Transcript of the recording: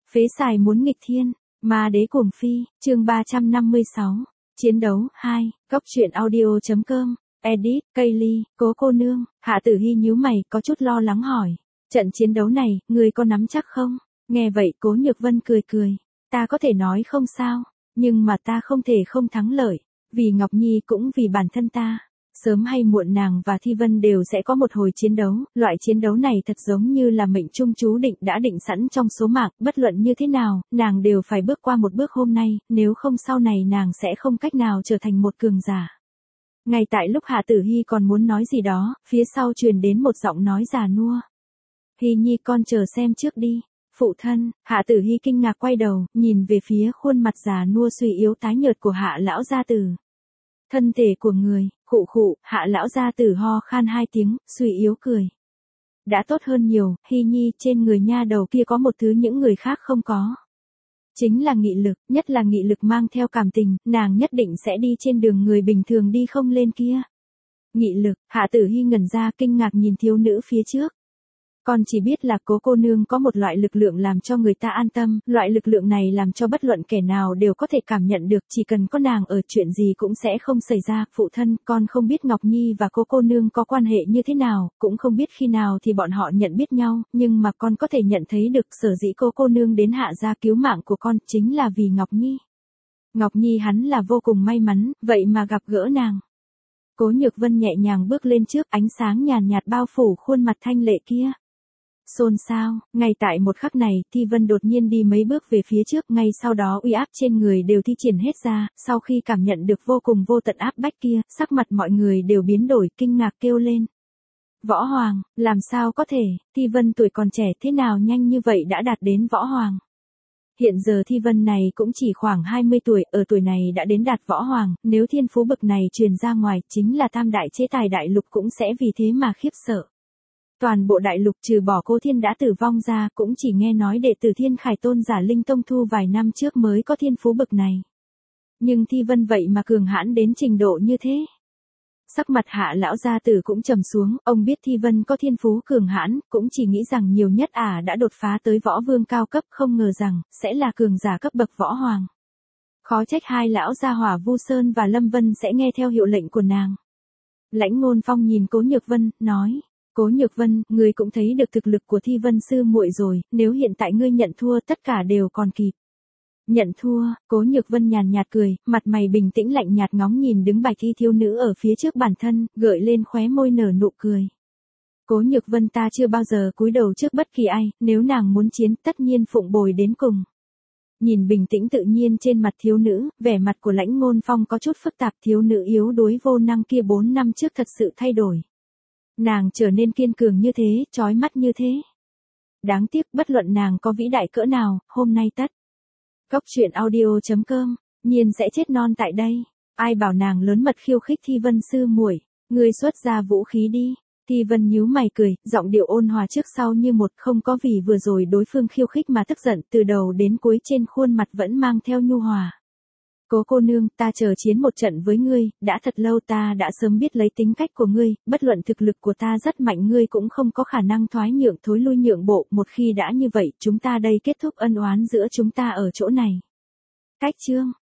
Phế xài muốn nghịch thiên, ma đế cuồng phi, chương 356, chiến đấu 2, góc truyện audio.com, edit, Kaylee, Cố cô nương, Hạ Tử Hi nhíu mày, có chút lo lắng hỏi. Trận chiến đấu này, ngươi có nắm chắc không? Nghe vậy Cố Nhược Vân cười cười. Ta có thể nói không sao, nhưng mà ta không thể không thắng lợi, vì Ngọc Nhi cũng vì bản thân ta. Sớm hay muộn nàng và Thi Vân đều sẽ có một hồi chiến đấu, loại chiến đấu này thật giống như là mệnh trung chú định đã định sẵn trong số mạng, bất luận như thế nào, nàng đều phải bước qua một bước hôm nay, nếu không sau này nàng sẽ không cách nào trở thành một cường giả. Ngay tại lúc Hạ Tử Hi còn muốn nói gì đó, phía sau truyền đến một giọng nói già nua. Hi Nhi con chờ xem trước đi. Phụ thân, Hạ Tử Hi kinh ngạc quay đầu, nhìn về phía khuôn mặt già nua suy yếu tái nhợt của Hạ lão gia tử. Thân thể của người, khụ khụ, Hạ lão gia tử ho khan hai tiếng, suy yếu cười. Đã tốt hơn nhiều, Hi Nhi, trên người nha đầu kia có một thứ những người khác không có. Chính là nghị lực, nhất là nghị lực mang theo cảm tình, nàng nhất định sẽ đi trên đường người bình thường đi không lên kia. Nghị lực, Hạ Tử Hi ngẩn ra kinh ngạc nhìn thiếu nữ phía trước. Con chỉ biết là Cố cô nương có một loại lực lượng làm cho người ta an tâm, loại lực lượng này làm cho bất luận kẻ nào đều có thể cảm nhận được, chỉ cần có nàng ở chuyện gì cũng sẽ không xảy ra. Phụ thân, con không biết Ngọc Nhi và Cố cô nương có quan hệ như thế nào, cũng không biết khi nào thì bọn họ nhận biết nhau, nhưng mà con có thể nhận thấy được sở dĩ Cố cô nương đến Hạ gia cứu mạng của con chính là vì Ngọc Nhi. Ngọc Nhi hắn là vô cùng may mắn, vậy mà gặp gỡ nàng. Cố Nhược Vân nhẹ nhàng bước lên trước, ánh sáng nhàn nhạt bao phủ khuôn mặt thanh lệ kia. Xôn xao, ngay tại một khắc này, Thi Vân đột nhiên đi mấy bước về phía trước, ngay sau đó uy áp trên người đều thi triển hết ra, sau khi cảm nhận được vô cùng vô tận áp bách kia, sắc mặt mọi người đều biến đổi, kinh ngạc kêu lên. Võ Hoàng, làm sao có thể, Thi Vân tuổi còn trẻ thế nào nhanh như vậy đã đạt đến Võ Hoàng. Hiện giờ Thi Vân này cũng chỉ khoảng 20 tuổi, ở tuổi này đã đến đạt Võ Hoàng, nếu thiên phú bậc này truyền ra ngoài, chính là tam đại chế tài đại lục cũng sẽ vì thế mà khiếp sợ. Toàn bộ đại lục trừ bỏ Cố Thiên đã tử vong ra, cũng chỉ nghe nói đệ tử Thiên Khải Tôn giả Linh Tông Thu vài năm trước mới có thiên phú bậc này. Nhưng Thi Vân vậy mà cường hãn đến trình độ như thế. Sắc mặt Hạ lão gia tử cũng trầm xuống, ông biết Thi Vân có thiên phú cường hãn, cũng chỉ nghĩ rằng nhiều nhất đã đột phá tới võ vương cao cấp, không ngờ rằng sẽ là cường giả cấp bậc Võ Hoàng. Khó trách hai lão gia hỏa Vu Sơn và Lâm Vân sẽ nghe theo hiệu lệnh của nàng. Lãnh Ngôn Phong nhìn Cố Nhược Vân, nói. Cố Nhược Vân, ngươi cũng thấy được thực lực của Thi Vân sư muội rồi, nếu hiện tại ngươi nhận thua tất cả đều còn kịp. Nhận thua, Cố Nhược Vân nhàn nhạt cười, mặt mày bình tĩnh lạnh nhạt ngóng nhìn đứng bạch y thiếu nữ ở phía trước bản thân, gợi lên khóe môi nở nụ cười. Cố Nhược Vân ta chưa bao giờ cúi đầu trước bất kỳ ai, nếu nàng muốn chiến tất nhiên phụng bồi đến cùng. Nhìn bình tĩnh tự nhiên trên mặt thiếu nữ, vẻ mặt của Lãnh Ngôn Phong có chút phức tạp, thiếu nữ yếu đuối vô năng kia 4 năm trước thật sự thay đổi. Nàng trở nên kiên cường như thế, chói mắt như thế. Đáng tiếc bất luận nàng có vĩ đại cỡ nào, hôm nay tất. Góc truyện audio.com, nhiên sẽ chết non tại đây. Ai bảo nàng lớn mật khiêu khích Thi Vân sư muội, ngươi xuất ra vũ khí đi. Thi Vân nhíu mày cười, giọng điệu ôn hòa trước sau như một, không có vì vừa rồi đối phương khiêu khích mà tức giận, từ đầu đến cuối trên khuôn mặt vẫn mang theo nhu hòa. Cố cô nương, ta chờ chiến một trận với ngươi, đã thật lâu ta đã sớm biết lấy tính cách của ngươi, bất luận thực lực của ta rất mạnh ngươi cũng không có khả năng thoái nhượng thối lui nhượng bộ, một khi đã như vậy, chúng ta đây kết thúc ân oán giữa chúng ta ở chỗ này. Cách chương.